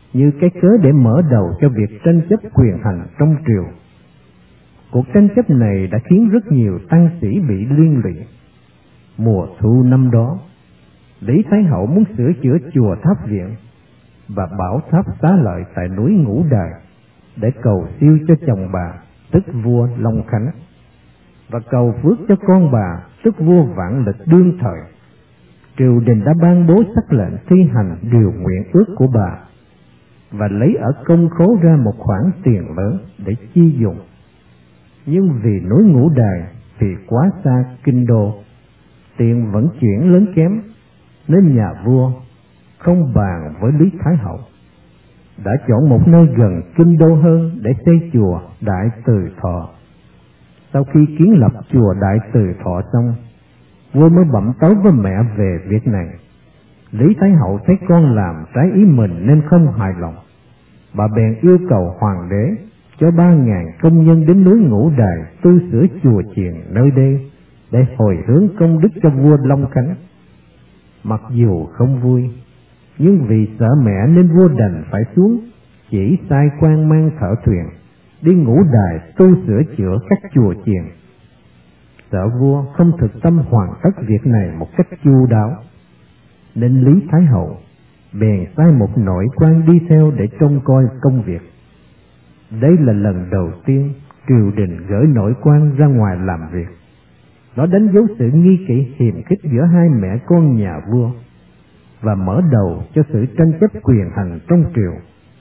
như cái cớ để mở đầu cho việc tranh chấp quyền hành trong triều. Cuộc tranh chấp này đã khiến rất nhiều tăng sĩ bị liên lụy. Mùa thu năm đó, Lý Thái Hậu muốn sửa chữa chùa Tháp Viện và bảo tháp Xá Lợi tại núi Ngũ Đài để cầu siêu cho chồng bà, tức vua Long Khánh, và cầu phước cho con bà, tức vua Vạn Lịch đương thời. Triều đình đã ban bố sắc lệnh thi hành điều nguyện ước của bà và lấy ở công khố ra một khoản tiền lớn để chi dùng. Nhưng vì núi Ngũ Đài thì quá xa kinh đô, tiền vận chuyển lớn kém, nên nhà vua không bàn với Lý Thái Hậu, đã chọn một nơi gần kinh đô hơn để xây chùa Đại Từ Thọ. Sau khi kiến lập chùa Đại Từ Thọ xong, vua mới bẩm tấu với mẹ về việc này. Lý Thái Hậu thấy con làm trái ý mình nên không hài lòng. Bà bèn yêu cầu hoàng đế cho 3.000 công nhân đến núi Ngũ Đài tu sửa chùa chiền nơi đây để hồi hướng công đức cho vua Long Khánh. Mặc dù không vui, nhưng vì sợ mẹ nên vua đành phải xuống, chỉ sai quan mang thợ thuyền đi Ngũ Đài tu sửa chữa các chùa chiền. Sợ vua không thực tâm hoàn tất việc này một cách chu đáo, nên Lý Thái Hậu bèn sai một nội quan đi theo để trông coi công việc. Đây là lần đầu tiên triều đình gửi nội quan ra ngoài làm việc. Nó đánh dấu sự nghi kỵ hiềm khích giữa hai mẹ con nhà vua và mở đầu cho sự tranh chấp quyền hành trong triều.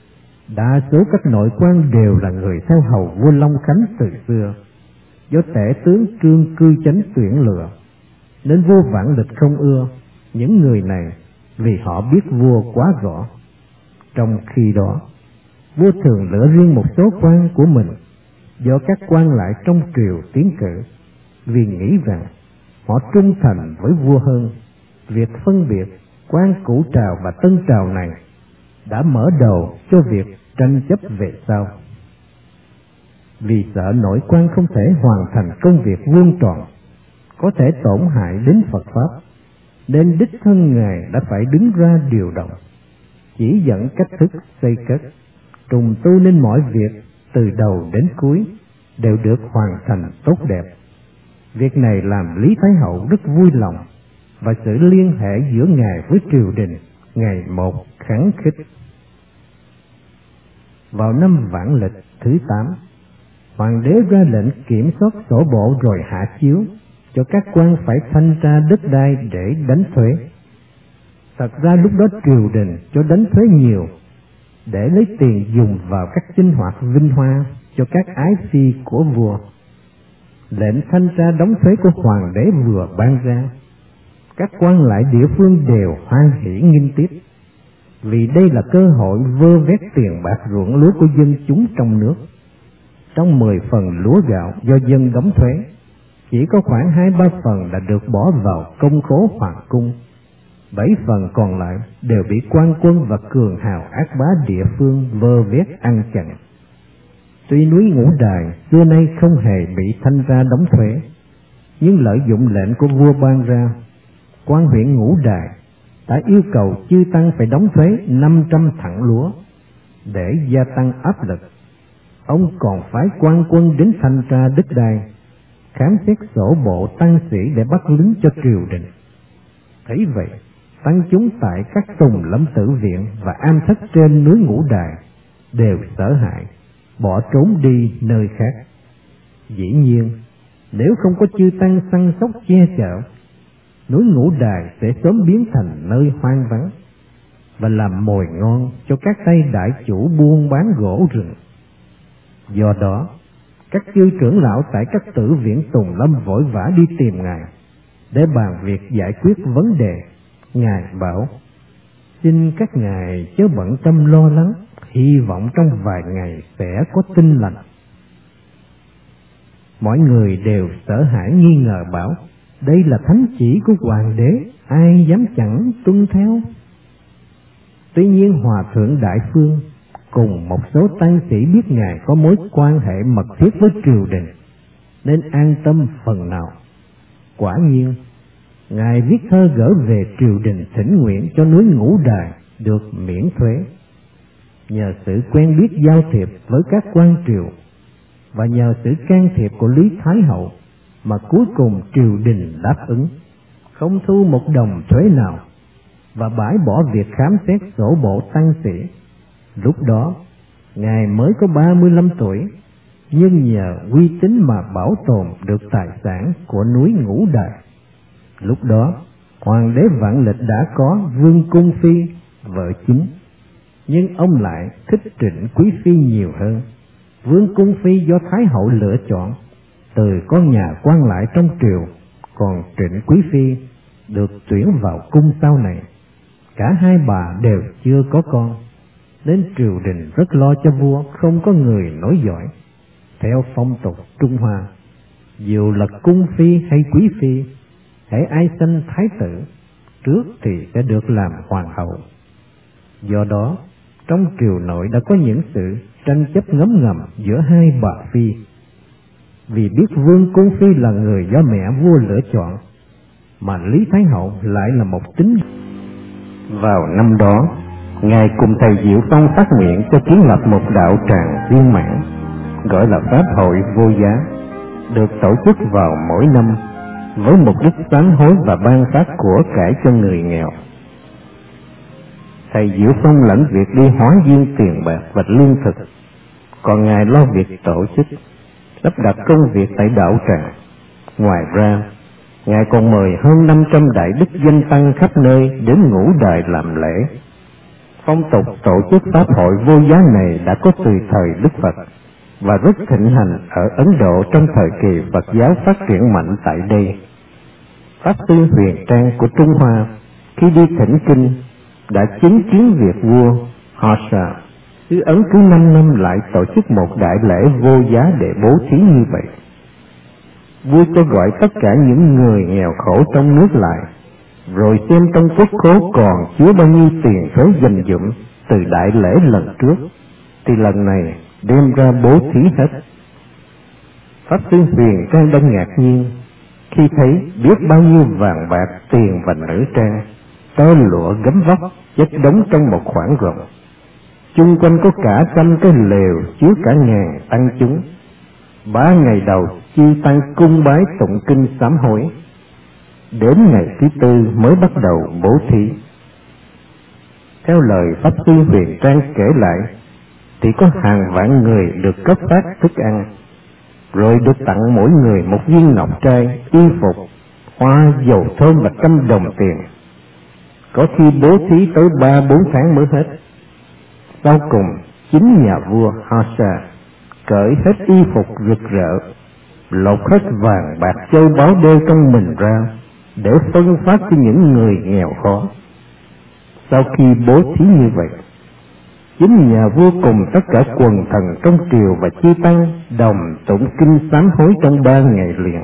Đa số các nội quan đều là người theo hầu vua Long Khánh từ xưa, do tể tướng Trương Cư Chánh tuyển lựa, nên vua Vạn Lịch không ưa những người này vì họ biết vua quá rõ. Trong khi đó, vua thường lựa riêng một số quan của mình do các quan lại trong triều tiến cử, vì nghĩ rằng họ trung thành với vua hơn. Việc phân biệt quan cũ trào và tân trào này đã mở đầu cho việc tranh chấp về sau. Vì sợ nội quan không thể hoàn thành công việc vuông tròn, có thể tổn hại đến Phật Pháp, nên đích thân Ngài đã phải đứng ra điều động, chỉ dẫn cách thức xây cất, trùng tu nên mọi việc từ đầu đến cuối đều được hoàn thành tốt đẹp. Việc này làm Lý Thái Hậu rất vui lòng, và sự liên hệ giữa Ngài với triều đình ngày một khắng khích. Vào năm Vạn Lịch thứ 8, hoàng đế ra lệnh kiểm soát sổ bộ rồi hạ chiếu cho các quan phải thanh tra đất đai để đánh thuế. Thật ra lúc đó triều đình cho đánh thuế nhiều để lấy tiền dùng vào các sinh hoạt vinh hoa cho các ái phi của vua. Lệnh thanh tra đóng thuế của hoàng đế vừa ban ra, các quan lại địa phương đều hoan hỉ nghinh tiếp, vì đây là cơ hội vơ vét tiền bạc ruộng lúa của dân chúng trong nước. Trong 10 phần lúa gạo do dân đóng thuế, chỉ có khoảng 2-3 phần đã được bỏ vào công khố hoàng cung, 7 phần còn lại đều bị quan quân và cường hào ác bá địa phương vơ vét ăn chặn. Tuy núi Ngũ Đài xưa nay không hề bị thanh tra đóng thuế, nhưng lợi dụng lệnh của vua ban ra, quan huyện Ngũ Đài đã yêu cầu chư tăng phải đóng thuế 500 thặng lúa để gia tăng áp lực. Ông còn phái quan quân đến thanh tra đất đai, khám xét sổ bộ tăng sĩ để bắt lính cho triều đình. Thấy vậy, tăng chúng tại các tùng lâm tử viện và am thất trên núi Ngũ Đài đều sợ hãi, bỏ trốn đi nơi khác. Dĩ nhiên, nếu không có chư tăng săn sóc che chở, núi Ngũ Đài sẽ sớm biến thành nơi hoang vắng và làm mồi ngon cho các tay đại chủ buôn bán gỗ rừng. Do đó, các chư trưởng lão tại các tử viện tùng lâm vội vã đi tìm Ngài để bàn việc giải quyết vấn đề. Ngài bảo: xin các ngài chớ bận tâm lo lắng, hy vọng trong vài ngày sẽ có tin lành. Mọi người đều sợ hãi nghi ngờ bảo: đây là thánh chỉ của hoàng đế, ai dám chẳng tuân theo. Tuy nhiên Hòa thượng Đại Phương cùng một số tăng sĩ biết Ngài có mối quan hệ mật thiết với triều đình, nên an tâm phần nào. Quả nhiên, Ngài viết thơ gửi về triều đình thỉnh nguyện cho núi Ngũ Đài được miễn thuế. nhờ sự quen biết giao thiệp với các quan triều và nhờ sự can thiệp của Lý Thái Hậu mà cuối cùng triều đình đáp ứng, không thu một đồng thuế nào và bãi bỏ việc khám xét sổ bộ tăng sĩ. Lúc đó Ngài mới có 35 tuổi, nhưng nhờ uy tín mà bảo tồn được tài sản của núi Ngũ Đài. Lúc đó Hoàng đế Vạn Lịch đã có Vương Cung Phi, vợ chính, nhưng ông lại thích Trịnh Quý Phi nhiều hơn. Vương Cung Phi do Thái Hậu lựa chọn từ con nhà quan lại trong triều, còn Trịnh Quý Phi được tuyển vào cung sau này. Cả hai bà đều chưa có con, nên triều đình rất lo cho vua không có người nối dõi. Theo phong tục Trung Hoa, dù là cung phi hay quý phi, hễ ai sinh thái tử trước thì sẽ được làm hoàng hậu. Do đó, trong triều nội đã có những sự tranh chấp ngấm ngầm giữa hai bà phi. Vì biết Vương Cung Phi là người do mẹ vua lựa chọn, mà Lý Thái Hậu lại là một tín. Vào năm đó, Ngài cùng thầy Diệu Phong phát nguyện cho kiến lập một đạo tràng viên mãn, gọi là Pháp hội Vô Giá, được tổ chức vào mỗi năm với mục đích sám hối và ban phát của cải cho người nghèo. Thầy Diệu Phong lãnh việc đi hóa duyên tiền bạc và lương thực, còn Ngài lo việc tổ chức, lắp đặt công việc tại đạo tràng. Ngoài ra, Ngài còn mời hơn 500 đại đức danh tăng khắp nơi đến Ngũ Đài làm lễ. Phong tục tổ chức Pháp hội Vô Giá này đã có từ thời Đức Phật và rất thịnh hành ở Ấn Độ trong thời kỳ Phật giáo phát triển mạnh tại đây. Pháp Sư Huyền Trang của Trung Hoa khi đi thỉnh kinh đã chứng kiến việc vua Harsa xứ Ấn cứ 5 năm lại tổ chức một đại lễ vô giá để bố thí như vậy. Vua cho gọi tất cả những người nghèo khổ trong nước lại, rồi xem trong quốc khố còn chứa bao nhiêu tiền thuế dành dụm từ đại lễ lần trước, thì lần này đem ra bố thí hết. Pháp Sư Huyền Trang đang ngạc nhiên khi thấy biết bao nhiêu vàng bạc, tiền và nữ trang, tơ lụa gấm vóc chất đống trong một khoảng rộng. Chung quanh có cả 100 cái lều chứa cả ngàn tăng chúng. 3 ngày đầu chư tăng cung bái tụng kinh sám hối, đến ngày thứ 4 mới bắt đầu bố thí. Theo lời Pháp Sư Huyền Trang kể lại, thì có hàng vạn người được cấp phát thức ăn, rồi được tặng mỗi người một viên ngọc trai, y phục, hoa, dầu thơm và 100 đồng tiền. Có khi bố thí tới 3-4 tháng mới hết. Sau cùng, chính nhà vua Harsa cởi hết y phục rực rỡ, lột hết vàng bạc châu báu đeo trong mình ra để phân phát cho những người nghèo khó. Sau khi bố thí như vậy, chính nhà vua cùng tất cả quần thần trong triều và chư tăng đồng tụng kinh sám hối trong 3 ngày liền.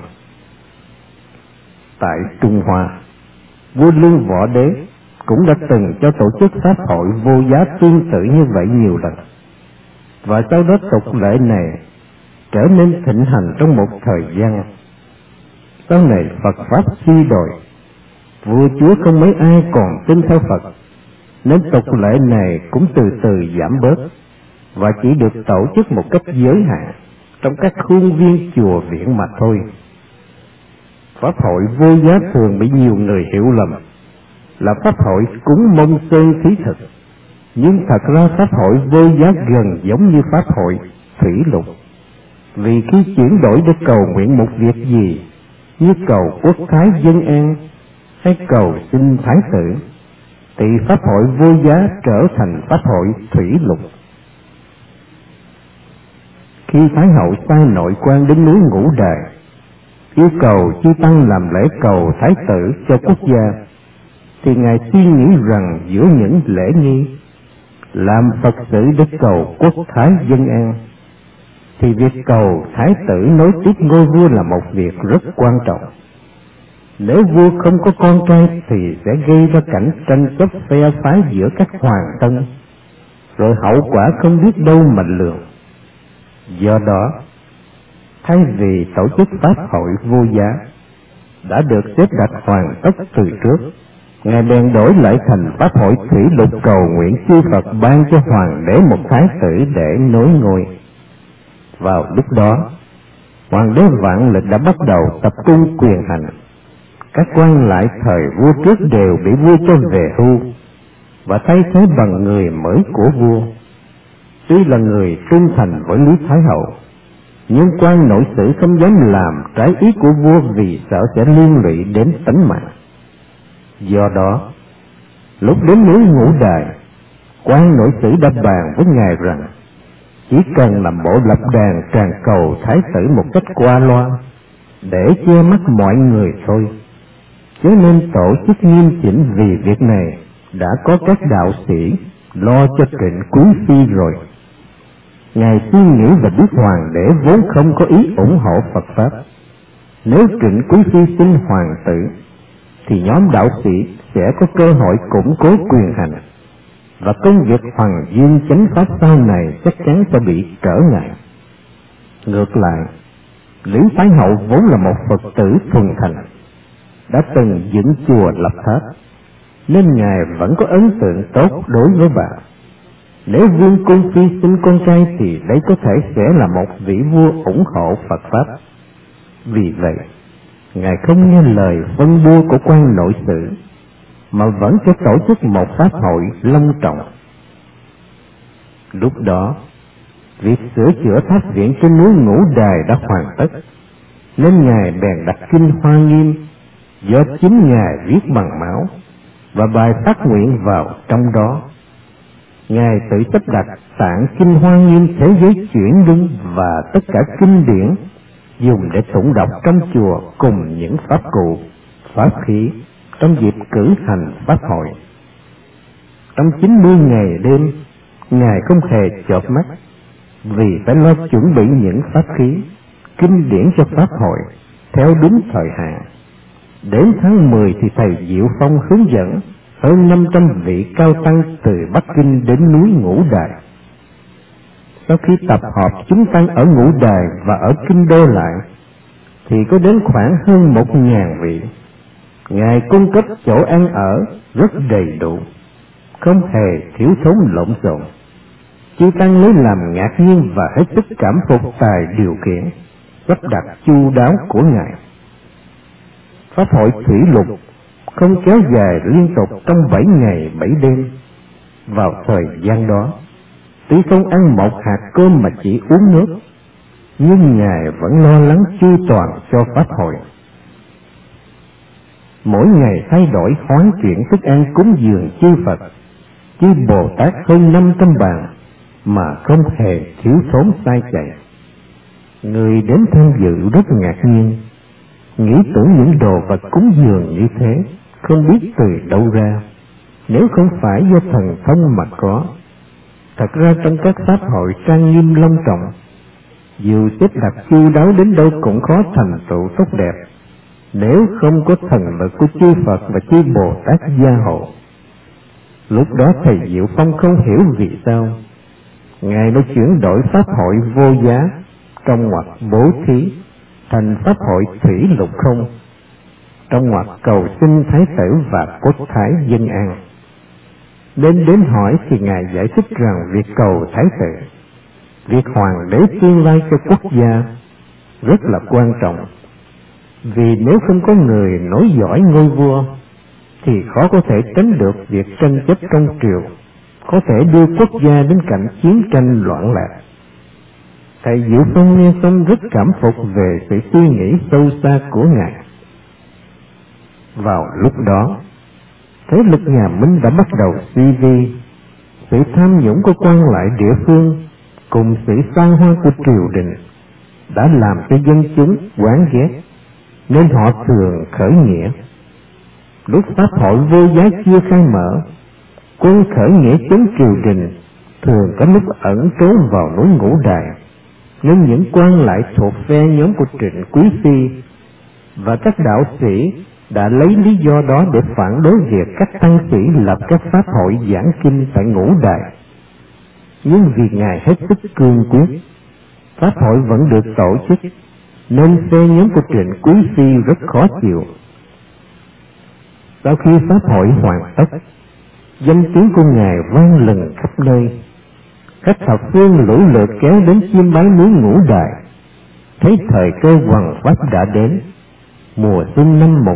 Tại Trung Hoa, vua Lương Võ Đế cũng đã từng cho tổ chức pháp hội vô giá tương tự như vậy nhiều lần, và sau đó tục lệ này trở nên thịnh hành trong một thời gian. Sau này Phật pháp suy đồi, vua chúa không mấy ai còn tin theo Phật, nên tục lệ này cũng từ từ giảm bớt và chỉ được tổ chức một cách giới hạn trong các khuôn viên chùa viện mà thôi. Pháp hội vô giá thường bị nhiều người hiểu lầm là pháp hội cúng mông sơn thí thực, nhưng thật ra pháp hội vô giá gần giống như pháp hội thủy lục. Vì khi chuyển đổi để cầu nguyện một việc gì, như cầu quốc thái dân an hay cầu xin thái tử, thì pháp hội vô giá trở thành pháp hội thủy lục. Khi Thái Hậu sai nội quan đến núi Ngũ Đài, yêu cầu chư tăng làm lễ cầu thái tử cho quốc gia, thì Ngài suy nghĩ rằng giữa những lễ nghi làm Phật sự để cầu quốc thái dân an, thì việc cầu thái tử nối tiếp ngôi vua là một việc rất quan trọng. Nếu vua không có con trai thì sẽ gây ra cảnh tranh chấp phe phái giữa các hoàng tân, rồi hậu quả không biết đâu mà lường. Do đó, thay vì tổ chức pháp hội vô giá đã được xếp đặt hoàn tất từ trước, Ngài bèn đổi lại thành pháp hội thủy lục, cầu nguyện chư Phật ban cho hoàng đế một thái tử để nối ngôi. Vào lúc đó, hoàng đế Vạn Lịch đã bắt đầu tập trung quyền hành. Các quan lại thời vua trước đều bị vua cho về hưu và thay thế bằng người mới của vua. Tuy là người trung thành với Lý Thái Hậu, nhưng quan nội sử không dám làm trái ý của vua vì sợ sẽ liên lụy đến tính mạng. Do đó, lúc đến núi Ngũ Đài, quan nội sử đã bàn với ngài rằng chỉ cần làm bộ lập đàn tràn cầu thái tử một cách qua loa để che mắt mọi người thôi, chứ nên tổ chức nghiêm chỉnh, vì việc này đã có các đạo sĩ lo cho Trịnh Quý Phi rồi. Ngài suy nghĩ và biết hoàng đế vốn không có ý ủng hộ Phật Pháp. Nếu Trịnh Quý Phi sinh hoàng tử, thì nhóm đạo sĩ sẽ có cơ hội củng cố quyền hành, và công việc hoàng dương chánh pháp sau này chắc chắn sẽ bị trở ngại. Ngược lại, Lý Thái Hậu vốn là một Phật tử thuần thành, đã từng dựng chùa lập tháp, nên ngài vẫn có ấn tượng tốt đối với bà. Nếu Vương Cung Phi sinh con trai thì đấy có thể sẽ là một vị vua ủng hộ Phật Pháp. Vì vậy, ngài không nghe lời phân bua của quan nội sử, mà vẫn sẽ tổ chức một pháp hội long trọng. Lúc đó, việc sửa chữa tháp viện trên núi Ngũ Đài đã hoàn tất, nên ngài bèn đặt kinh Hoa Nghiêm do chính ngài viết bằng máu và bài phát nguyện vào trong đó. Ngài tự sắp đặt tạng kinh Hoa Nghiêm thế giới chuyển luân và tất cả kinh điển dùng để tụng đọc trong chùa cùng những pháp cụ, pháp khí trong dịp cử hành pháp hội. Trong 90 ngày đêm, ngài không hề chợp mắt, vì phải lo chuẩn bị những pháp khí, kinh điển cho pháp hội theo đúng thời hạn. Đến tháng 10 thì thầy Diệu Phong hướng dẫn hơn 500 vị cao tăng từ Bắc Kinh đến núi Ngũ Đài. Sau khi tập hợp chúng tăng ở Ngũ Đài và ở Kinh Đô lại, thì có đến khoảng hơn 1.000 vị. Ngài cung cấp chỗ ăn ở rất đầy đủ, không hề thiếu thốn lộn xộn. Chư tăng lấy làm ngạc nhiên và hết sức cảm phục tài điều khiển, sắp đặt chu đáo của ngài. Pháp hội thủy lục không kéo dài liên tục trong 7 ngày 7 đêm. Vào thời gian đó, tuy không ăn một hạt cơm mà chỉ uống nước, nhưng ngài vẫn lo lắng chu toàn cho pháp hội. Mỗi ngày thay đổi hoán chuyển thức ăn cúng dường chư Phật, chư Bồ Tát hơn 500 bàn mà không hề thiếu thốn sai chạy. Người đến tham dự rất ngạc nhiên, nghĩ tưởng những đồ vật cúng dường như thế không biết từ đâu ra, nếu không phải do thần thông mà có. Thật ra trong các pháp hội trang nghiêm long trọng, dù xếp đặt chu đáo đến đâu cũng khó thành tựu tốt đẹp, nếu không có thần lực của chư Phật và chư Bồ Tát gia hộ. Lúc đó thầy Diệu Phong không hiểu vì sao ngài đã chuyển đổi pháp hội vô giá trong ngoặc bố thí thành pháp hội thủy lục không, trong ngoặc cầu xin thái tử và quốc thái dân an. Đến hỏi thì ngài giải thích rằng việc cầu thái tử, việc hoàng đế tương lai cho quốc gia rất là quan trọng, vì nếu không có người nối dõi ngôi vua thì khó có thể tránh được việc tranh chấp trong triều, có thể đưa quốc gia đến cảnh chiến tranh loạn lạc. Thầy Diệu Phong nghe xong rất cảm phục về sự suy nghĩ sâu xa của ngài. Vào lúc đó, thế lực nhà Minh đã bắt đầu suy vi, sự tham nhũng của quan lại địa phương cùng sự san hoa của triều đình đã làm cho dân chúng oán ghét, nên họ thường khởi nghĩa. Lúc pháp hội vô giá chưa khai mở, quân khởi nghĩa chống triều đình thường có lúc ẩn trốn vào núi Ngũ Đài, nên những quan lại thuộc phe nhóm của Trịnh Quý Phi và các đạo sĩ đã lấy lý do đó để phản đối việc các tăng sĩ lập các pháp hội giảng kinh tại Ngũ Đài. Nhưng vì ngài hết sức cương quyết, pháp hội vẫn được tổ chức, nên phe nhóm của Trịnh Quý Phi rất khó chịu. Sau khi pháp hội hoàn tất, danh tiếng của Ngài vang lừng khắp nơi. Khách thập phương lũ lượt kéo đến chiêm bái núi Ngũ Đài. Thấy thời cơ hoằng pháp đã đến, mùa xuân năm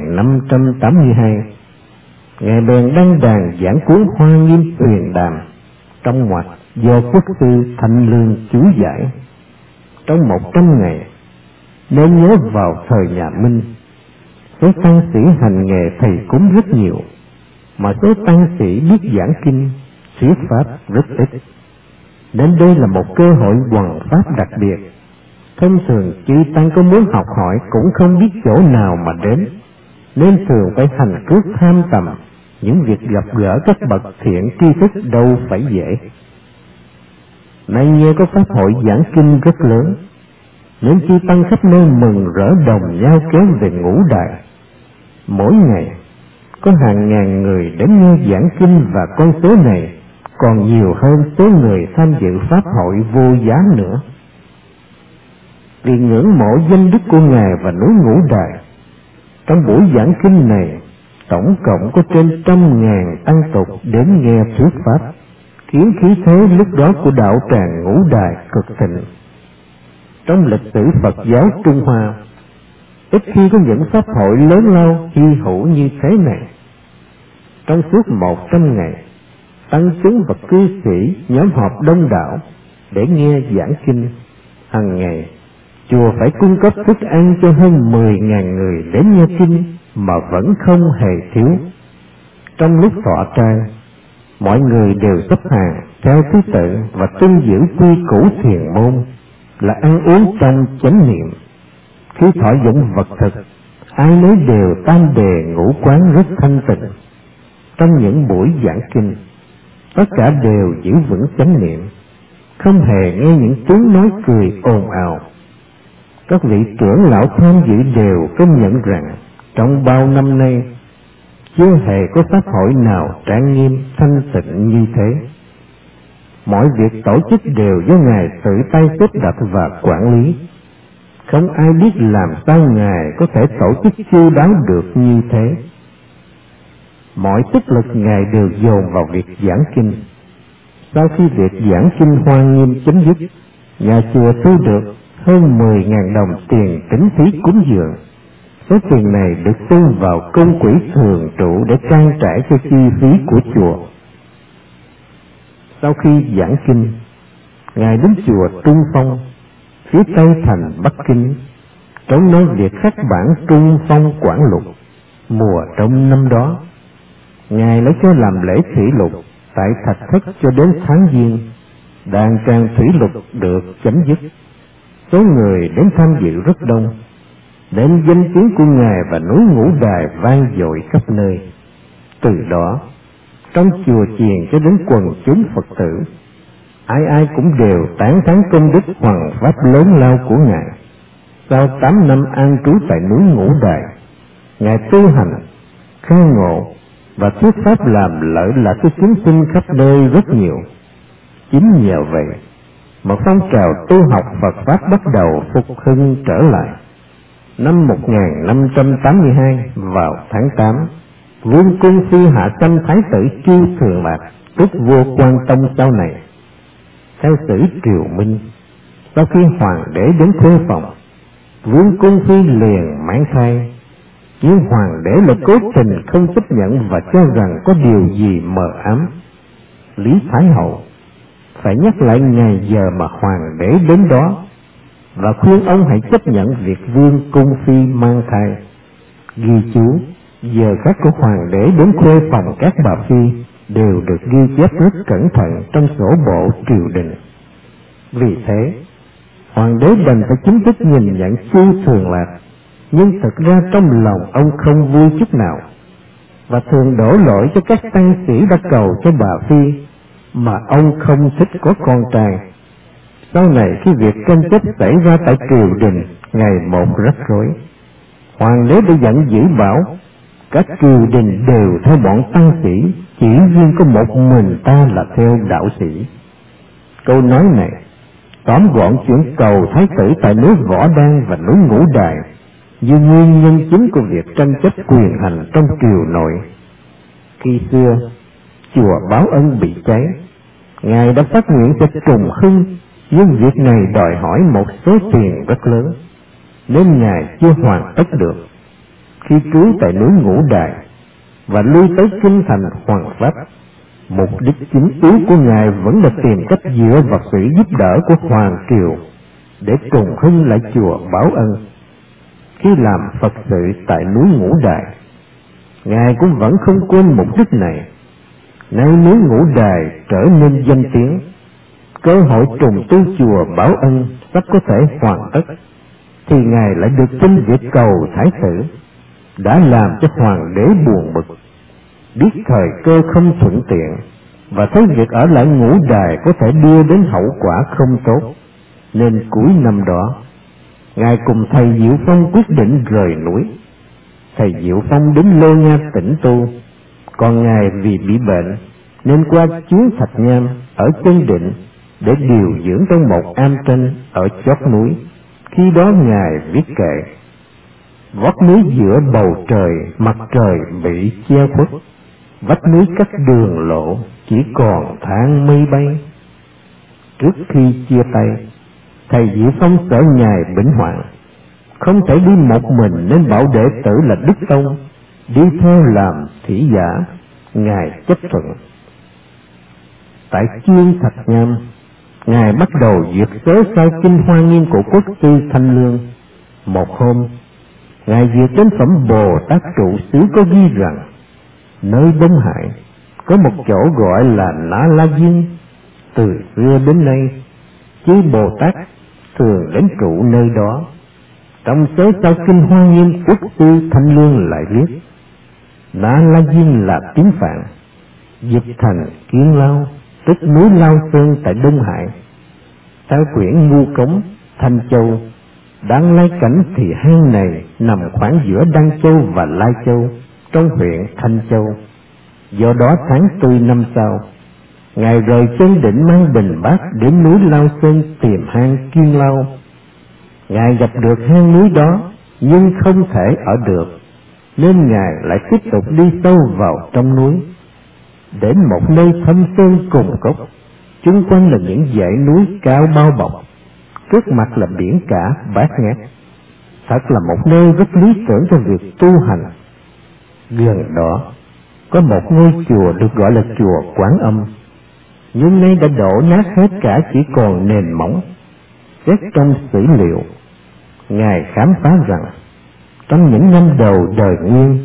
1582, Ngài bèn đăng đàn giảng cuốn Hoa Nghiêm Huyền Đàm, trong ngoặc do quốc sư Thanh Lương chú giải. Trong 100 ngày, nên nhớ vào thời nhà Minh, số tăng sĩ hành nghề thầy cúng rất nhiều, mà số tăng sĩ biết giảng kinh, thuyết pháp rất ít. Nên đây là một cơ hội hoằng pháp đặc biệt. Thông thường chư tăng có muốn học hỏi cũng không biết chỗ nào mà đến, nên thường phải hành cước tham tầm những việc gặp gỡ các bậc thiện tri thức đâu phải dễ. Nay nghe có pháp hội giảng kinh rất lớn, nên chư tăng khắp nơi mừng rỡ đồng nhau kéo về Ngũ Đài. Mỗi ngày có hàng ngàn người đến nghe giảng kinh, và con số này còn nhiều hơn số người tham dự pháp hội vô giá nữa. Vì ngưỡng mộ danh đức của Ngài và núi Ngũ Đài, trong buổi giảng kinh này tổng cộng có trên 100.000 tăng tục đến nghe thuyết pháp, khiến khí thế lúc đó của đạo tràng Ngũ Đài cực thịnh. Trong lịch sử Phật giáo Trung Hoa, ít khi có những pháp hội lớn lao hy hữu như thế này. Trong suốt 100 ngày, tăng chúng và cư sĩ nhóm họp đông đảo để nghe giảng kinh. Hàng ngày, chùa phải cung cấp thức ăn cho hơn 10.000 người đến nghe kinh mà vẫn không hề thiếu. Trong lúc thọ trai, mọi người đều xếp hàng theo thứ tự và tuân giữ quy củ thiền môn là ăn uống trong chánh niệm. Khi thọ dụng vật thực, ai nấy đều tam đề ngũ quán rất thanh tịnh. Trong những buổi giảng kinh, tất cả đều giữ vững chánh niệm, không hề nghe những tiếng nói cười ồn ào. Các vị trưởng lão tham dự đều công nhận rằng trong bao năm nay chưa hề có pháp hội nào trang nghiêm thanh tịnh như thế. Mọi việc tổ chức đều do Ngài tự tay xếp đặt và quản lý. Không ai biết làm sao Ngài có thể tổ chức chu đáo được như thế. Mọi sức lực Ngài đều dồn vào việc giảng kinh. Sau khi việc giảng kinh Hoa Nghiêm chấm dứt, nhà chùa thu được hơn 10.000 đồng tiền tín phí cúng dường. Số tiền này được xung vào công quỹ thường trụ để trang trải cho chi phí của chùa. Sau khi giảng kinh, Ngài đến chùa Trung Phong, phía tây thành Bắc Kinh, trống nói việc khắc bản Trung Phong Quảng Lục. Mùa trong năm đó, Ngài lấy cho làm lễ thủy lục tại Thạch Thất cho đến tháng Giêng. Đàn tràng thủy lục được chấm dứt. Số người đến tham dự rất đông, nên danh tiếng của Ngài và núi Ngũ Đài vang dội khắp nơi. Từ đó, trong chùa chiền cho đến quần chúng Phật tử, ai ai cũng đều tán thán công đức hoằng pháp lớn lao của Ngài. Sau 8 năm an trú tại núi Ngũ Đài, Ngài tu hành, khai ngộ và thuyết pháp làm lợi lạc cho chúng sinh khắp nơi rất nhiều. Chính nhờ vậy, một phong trào tu học Phật pháp bắt đầu phục hưng trở lại. Năm 1582 vào tháng 8, Vương Cung Phi hạ sanh Thái tử Chu Thường Lạc, tức vua Quan Tông sau này. Theo sử Triều Minh, sau khi hoàng đế đến khuê phòng, Vương Cung Phi liền mang thai. Nhưng hoàng đế lại cố tình không chấp nhận và cho rằng có điều gì mờ ám. Lý Thái Hậu phải nhắc lại ngày giờ mà hoàng đế đến đó, và khuyên ông hãy chấp nhận việc Vương Cung Phi mang thai. Ghi chú giờ khắc của hoàng đế đến khuê phòng các bà phi đều được ghi chép rất cẩn thận trong sổ bộ triều đình. Vì thế, hoàng đế đành phải chính thức nhìn nhận Chu Thường Lạc, nhưng thực ra trong lòng ông không vui chút nào, và thường đổ lỗi cho các tăng sĩ đã cầu cho bà phi, mà ông không thích có con trai. Sau này khi việc tranh chấp xảy ra tại triều đình ngày một rắc rối, hoàng đế đã giận dữ bảo các triều đình đều theo bọn tăng sĩ, chỉ riêng có một mình ta là theo đạo sĩ. Câu nói này tóm gọn chuyện cầu thái tử tại núi Võ Đan và núi Ngũ Đài như nguyên nhân chính của việc tranh chấp quyền hành trong triều nội. Khi xưa, chùa Báo Ân bị cháy, Ngài đã phát nguyện sẽ trùng hưng, nhưng việc này đòi hỏi một số tiền rất lớn, nên Ngài chưa hoàn tất được. Khi trú tại núi Ngũ Đài và lui tới kinh thành Hoàng Pháp, mục đích chính yếu của Ngài vẫn là tìm cách dựa vào sự giúp đỡ của Hoàng triều để trùng hưng lại chùa Báo Ân. Khi làm Phật sự tại núi Ngũ Đài, Ngài cũng vẫn không quên mục đích này. Nay núi Ngũ Đài trở nên danh tiếng, cơ hội trùng tu chùa Báo Ân sắp có thể hoàn tất, thì Ngài lại được tin việc cầu Thái tử, đã làm cho Hoàng đế buồn bực. Biết thời cơ không thuận tiện, và thấy việc ở lại Ngũ Đài có thể đưa đến hậu quả không tốt, nên cuối năm đó, Ngài cùng thầy Diệu Phong quyết định rời núi. Thầy Diệu Phong đến Lô Nha tĩnh tu, còn Ngài vì bị bệnh nên qua chuyến Thạch Nham ở Chân Định để điều dưỡng trong một am tranh ở chót núi. Khi đó Ngài viết kệ: vót núi giữa bầu trời, mặt trời bị che khuất, vách núi cắt đường lộ, chỉ còn than mây bay. Trước khi chia tay, thầy Diệu Phong sợ Ngài bệnh hoạn, không thể đi một mình nên bảo đệ tử là Đức Tông đi theo làm thủy giả. Ngài chấp thuận. Tại chuyên Thạch Nham, Ngài bắt đầu duyệt sớ sao kinh Hoa Nghiêm của quốc sư Thanh Lương. Một hôm, Ngài duyệt đến phẩm Bồ Tát trụ xứ có ghi rằng nơi Đông Hải có một chỗ gọi là Na La Diên. Từ xưa đến nay, chư Bồ Tát thường đến trụ nơi đó. Trong sớ sao kinh Hoa Nghiêm, quốc sư Thanh Lương lại viết Na La Diên là tiếng Phạn, dịch thành Kiên Lao, tức núi Lao Sơn tại Đông Hải. Theo quyển Ngu Cống, Thanh Châu, đang lai cảnh thì hang này nằm khoảng giữa Đăng Châu và Lai Châu, trong huyện Thanh Châu. Do đó tháng 4 năm sau, Ngài rời Chân Định mang Bình Bát đến núi Lao Sơn tìm hang Kiên Lao. Ngài gặp được hang núi đó nhưng không thể ở được, nên Ngài lại tiếp tục đi sâu vào trong núi. Đến một nơi thâm sơn cùng cốc, chung quanh là những dãy núi cao bao bọc, trước mặt là biển cả bát ngát. Thật là một nơi rất lý tưởng cho việc tu hành. Gần đó có một ngôi chùa được gọi là chùa Quán Âm, nhưng nay đã đổ nát hết cả, chỉ còn nền móng. Xét trong sử liệu, Ngài khám phá rằng trong những năm đầu đời Nguyên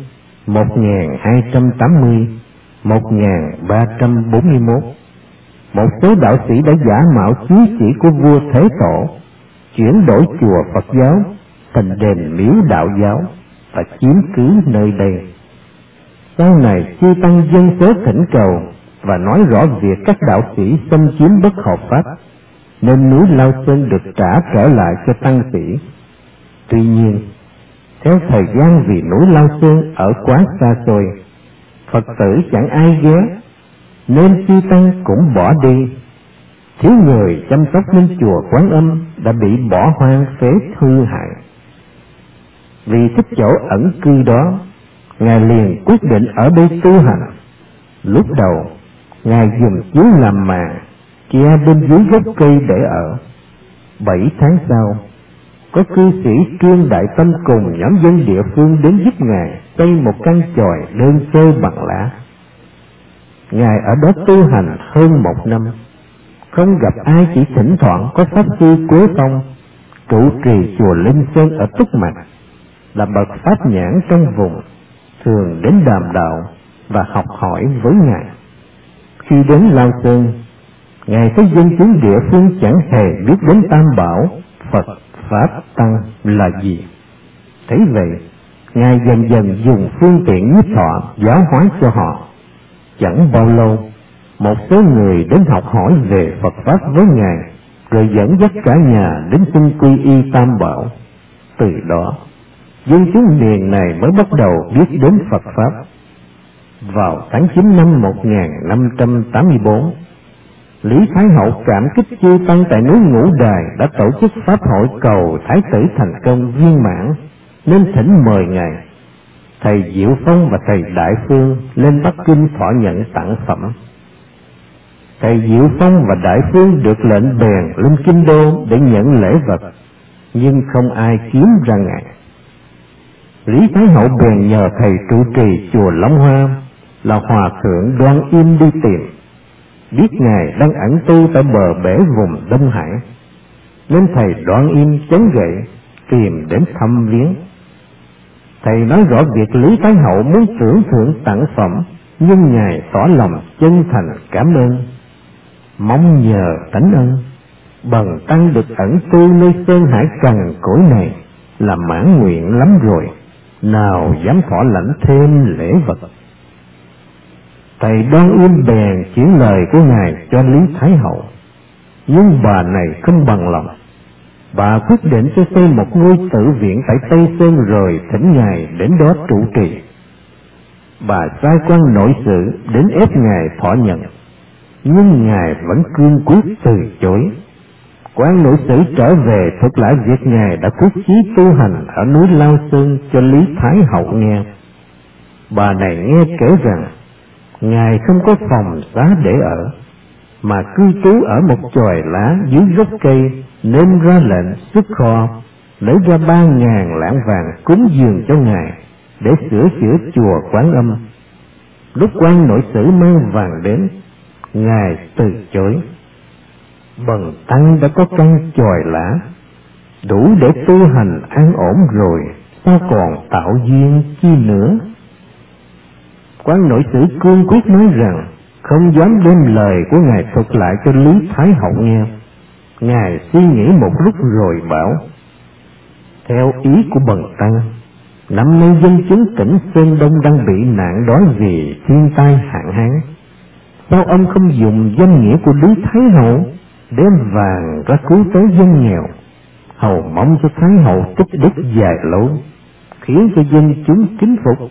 1280-1341, một số đạo sĩ đã giả mạo chí chỉ của vua Thế Tổ, chuyển đổi chùa Phật giáo thành đền miếu đạo giáo và chiếm cứ nơi đây. Sau này chư tăng dân số thỉnh cầu và nói rõ việc các đạo sĩ xâm chiếm bất hợp pháp, nên núi Lao Sơn được trả trở lại cho tăng sĩ. Tuy nhiên, theo thời gian vì núi Lao Sơn ở quá xa xôi, Phật tử chẳng ai ghé, nên chư tăng cũng bỏ đi. Thiếu người chăm sóc nên chùa Quán Âm đã bị bỏ hoang phế hư hại. Vì thích chỗ ẩn cư đó, Ngài liền quyết định ở đây tu hành. Lúc đầu, Ngài dùng chiếu làm màn, che bên dưới gốc cây để ở. 7 tháng sau, có cư sĩ Trương Đại Tâm cùng nhóm dân địa phương đến giúp Ngài xây một căn chòi đơn sơ bằng lá. Ngài ở đó tu hành hơn 1 năm, không gặp ai, chỉ thỉnh thoảng có pháp sư Quế Phong, trụ trì chùa Linh Sơn ở Túc Mạc, là bậc pháp nhãn trong vùng, thường đến đàm đạo và học hỏi với Ngài. Khi đến Lao Sơn, Ngài thấy dân chúng địa phương chẳng hề biết đến Tam Bảo, Phật, Pháp, Tăng là gì. Thế vậy, Ngài dần dần dùng phương tiện nhiếp thọ giáo hóa cho họ. Chẳng bao lâu, một số người đến học hỏi về Phật Pháp với Ngài, rồi dẫn dắt cả nhà đến xin quy y Tam Bảo. Từ đó, dân chúng miền này mới bắt đầu biết đến Phật Pháp. Vào tháng 9 năm 1584, Lý Thái Hậu cảm kích chư tăng tại núi Ngũ Đài đã tổ chức pháp hội cầu Thái tử thành công viên mãn, nên thỉnh mời ngài. Thầy Diệu Phong và thầy Đại Phương lên Bắc Kinh thọ nhận tặng phẩm. Thầy Diệu Phong và Đại Phương được lệnh bèn lên Kinh Đô để nhận lễ vật, nhưng không ai kiếm ra ngài. Lý Thái Hậu bèn nhờ thầy trụ trì chùa Long Hoa là Hòa thượng Đoan Im đi tìm, biết ngài đang ẩn tu tại bờ bể vùng Đông Hải, nên thầy Đoan Im chống gậy tìm đến thăm viếng. Thầy nói rõ việc Lý Thái Hậu muốn tưởng thưởng tặng phẩm, nhưng ngài tỏ lòng chân thành cảm ơn, mong nhờ tánh ân bần tăng được ẩn tu nơi sơn hải cằn cỗi này là mãn nguyện lắm rồi, nào dám thọ lãnh thêm lễ vật. Thầy Đoan Im bèn chuyển lời của ngài cho Lý Thái Hậu, nhưng bà này không bằng lòng. Bà quyết định sẽ xây một ngôi tự viện tại Tây Sơn rồi thỉnh ngài đến đó trụ trì. Bà sai quan nội sự đến ép ngài thọ nhận, nhưng ngài vẫn cương quyết từ chối. Quan nội sử trở về thuật lại việc ngài đã quyết chí tu hành ở núi Lao Sơn cho Lý Thái Hậu nghe. Bà này nghe kể rằng ngài không có phòng xá để ở, mà cư trú ở một chòi lá dưới gốc cây, nên ra lệnh xuất kho lấy ra 3.000 lạng vàng cúng dường cho ngài để sửa chữa chùa Quán Âm. Lúc quan nội sử mang vàng đến, ngài từ chối. Bần tăng đã có căn chòi lá đủ để tu hành an ổn rồi, sao còn tạo duyên chi nữa? Quan nội sử cương quyết nói rằng không dám đem lời của ngài thuật lại cho Lý Thái Hậu nghe. Ngài suy nghĩ một lúc rồi bảo: theo ý của bần tăng, năm nay dân chúng tỉnh Sơn Đông đang bị nạn đói vì thiên tai hạn hán. Sao ông không dùng danh nghĩa của Lý Thái Hậu đem vàng ra cứu tế dân nghèo, hầu mong cho Thái Hậu tích đức dài lâu, khiến cho dân chúng kính phục?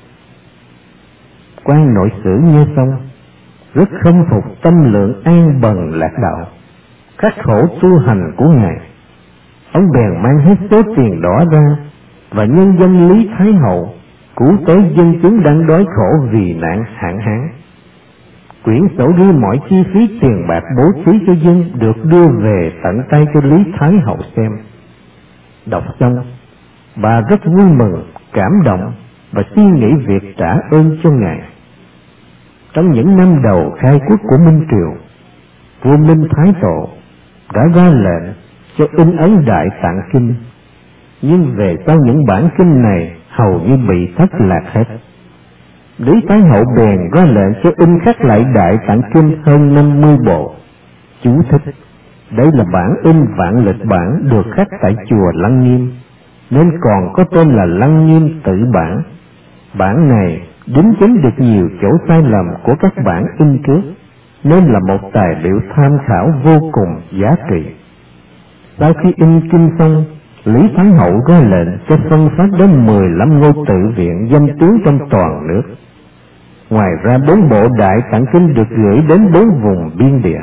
Quan nội sử nghe xong rất khâm phục tâm lượng an bần lạc đạo, khắc khổ tu hành của ngài. Ông bèn mang hết số tiền đó ra và nhân danh Lý Thái Hậu cứu tế dân chúng đang đói khổ vì nạn hạn hán. Quyển sổ ghi mọi chi phí tiền bạc bố thí cho dân được đưa về tận tay cho Lý Thái Hậu xem. Đọc xong, bà rất vui mừng, cảm động và suy nghĩ việc trả ơn cho ngài. Trong những năm đầu khai quốc của Minh Triều, vua Minh Thái Tổ đã ra lệnh cho in ấn Đại Tạng Kinh, nhưng về sau những bản kinh này hầu như bị thất lạc hết. Lý Thái Hậu bèn ra lệnh cho in khắc lại Đại Tạng Kinh hơn 50 bộ. Chú thích: đây là bản in vạn lịch bản được khắc tại chùa Lăng Nghiêm, nên còn có tên là Lăng Nghiêm Tự Bản. Bản này đính chính được nhiều chỗ sai lầm của các bản in trước, nên là một tài liệu tham khảo vô cùng giá trị. Sau khi in kinh xong, Lý Thái Hậu ra lệnh cho phân phát đến 15 ngôi tự viện danh tiếng trong toàn nước. Ngoài ra 4 bộ Đại Tạng Kinh được gửi đến 4 vùng biên địa: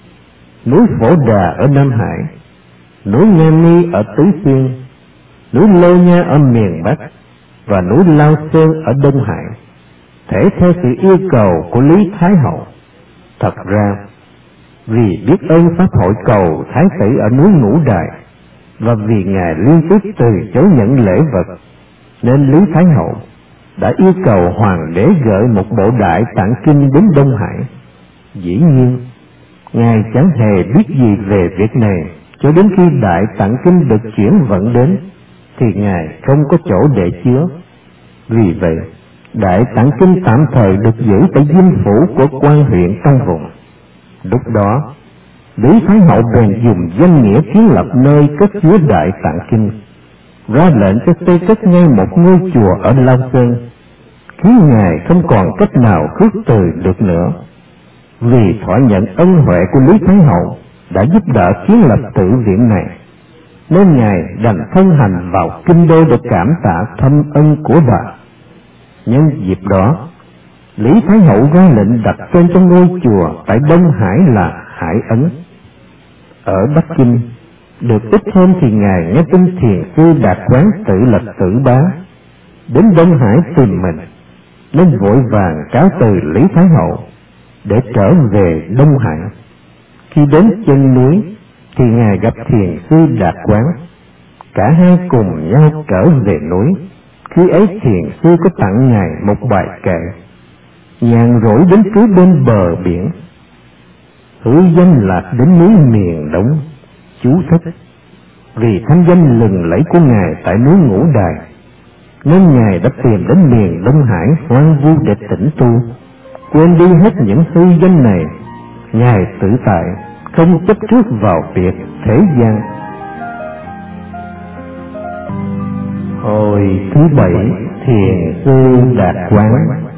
núi Phổ Đà ở Nam Hải, núi Nga Mi ở Tứ Xuyên, núi Lô Nha ở miền Bắc và núi Lao Sơn ở Đông Hải, thể theo sự yêu cầu của Lý Thái Hậu. Thật ra, vì biết ơn pháp hội cầu Thái tử ở núi Ngũ Đài và vì ngài liên tiếp từ chối nhận lễ vật, nên Lý Thái Hậu đã yêu cầu hoàng đế gửi một bộ Đại Tạng Kinh đến Đông Hải. Dĩ nhiên, ngài chẳng hề biết gì về việc này cho đến khi Đại Tạng Kinh được chuyển vận đến, thì ngài không có chỗ để chứa. Vì vậy, Đại Tạng Kinh tạm thời được giữ tại dinh phủ của quan huyện trong vùng. Lúc đó, Lý Thái Hậu bèn dùng danh nghĩa kiến lập nơi cất chứa Đại Tạng Kinh, ra lệnh cho xây cất ngay một ngôi chùa ở Lao Sơn, khiến ngài không còn cách nào khước từ được nữa. Vì thỏa nhận ân huệ của Lý Thái Hậu đã giúp đỡ kiến lập tự viện này, nên ngài đành thân hành vào kinh đô để cảm tạ thâm ân của bà. Nhân dịp đó, Lý Thái Hậu ra lệnh đặt tên cho ngôi chùa tại Đông Hải là Hải Ấn. Ở Bắc Kinh, được ít hôm thì ngài nghe tin thiền sư Đạt Quán Tự Lập Tử Bá đến Đông Hải tìm mình, nên vội vàng cáo từ Lý Thái Hậu để trở về Đông Hải. Khi đến chân núi thì ngài gặp thiền sư Đạt Quán, cả hai cùng nhau trở về núi. Khi ấy thiền sư có tặng ngài một bài kệ nhàn rỗi đến phía bên bờ biển: hữu danh lạc đến núi miền Đông. Chú thích: vì thanh danh lừng lẫy của ngài tại núi Ngũ Đài, nên ngài đã tìm đến miền Đông Hải hoang vu để tĩnh tu, quên đi hết những hư danh này. Ngài tự tại, không chấp trước vào việc thế gian. Hồi thứ 7, thiền sư Đạt Quán.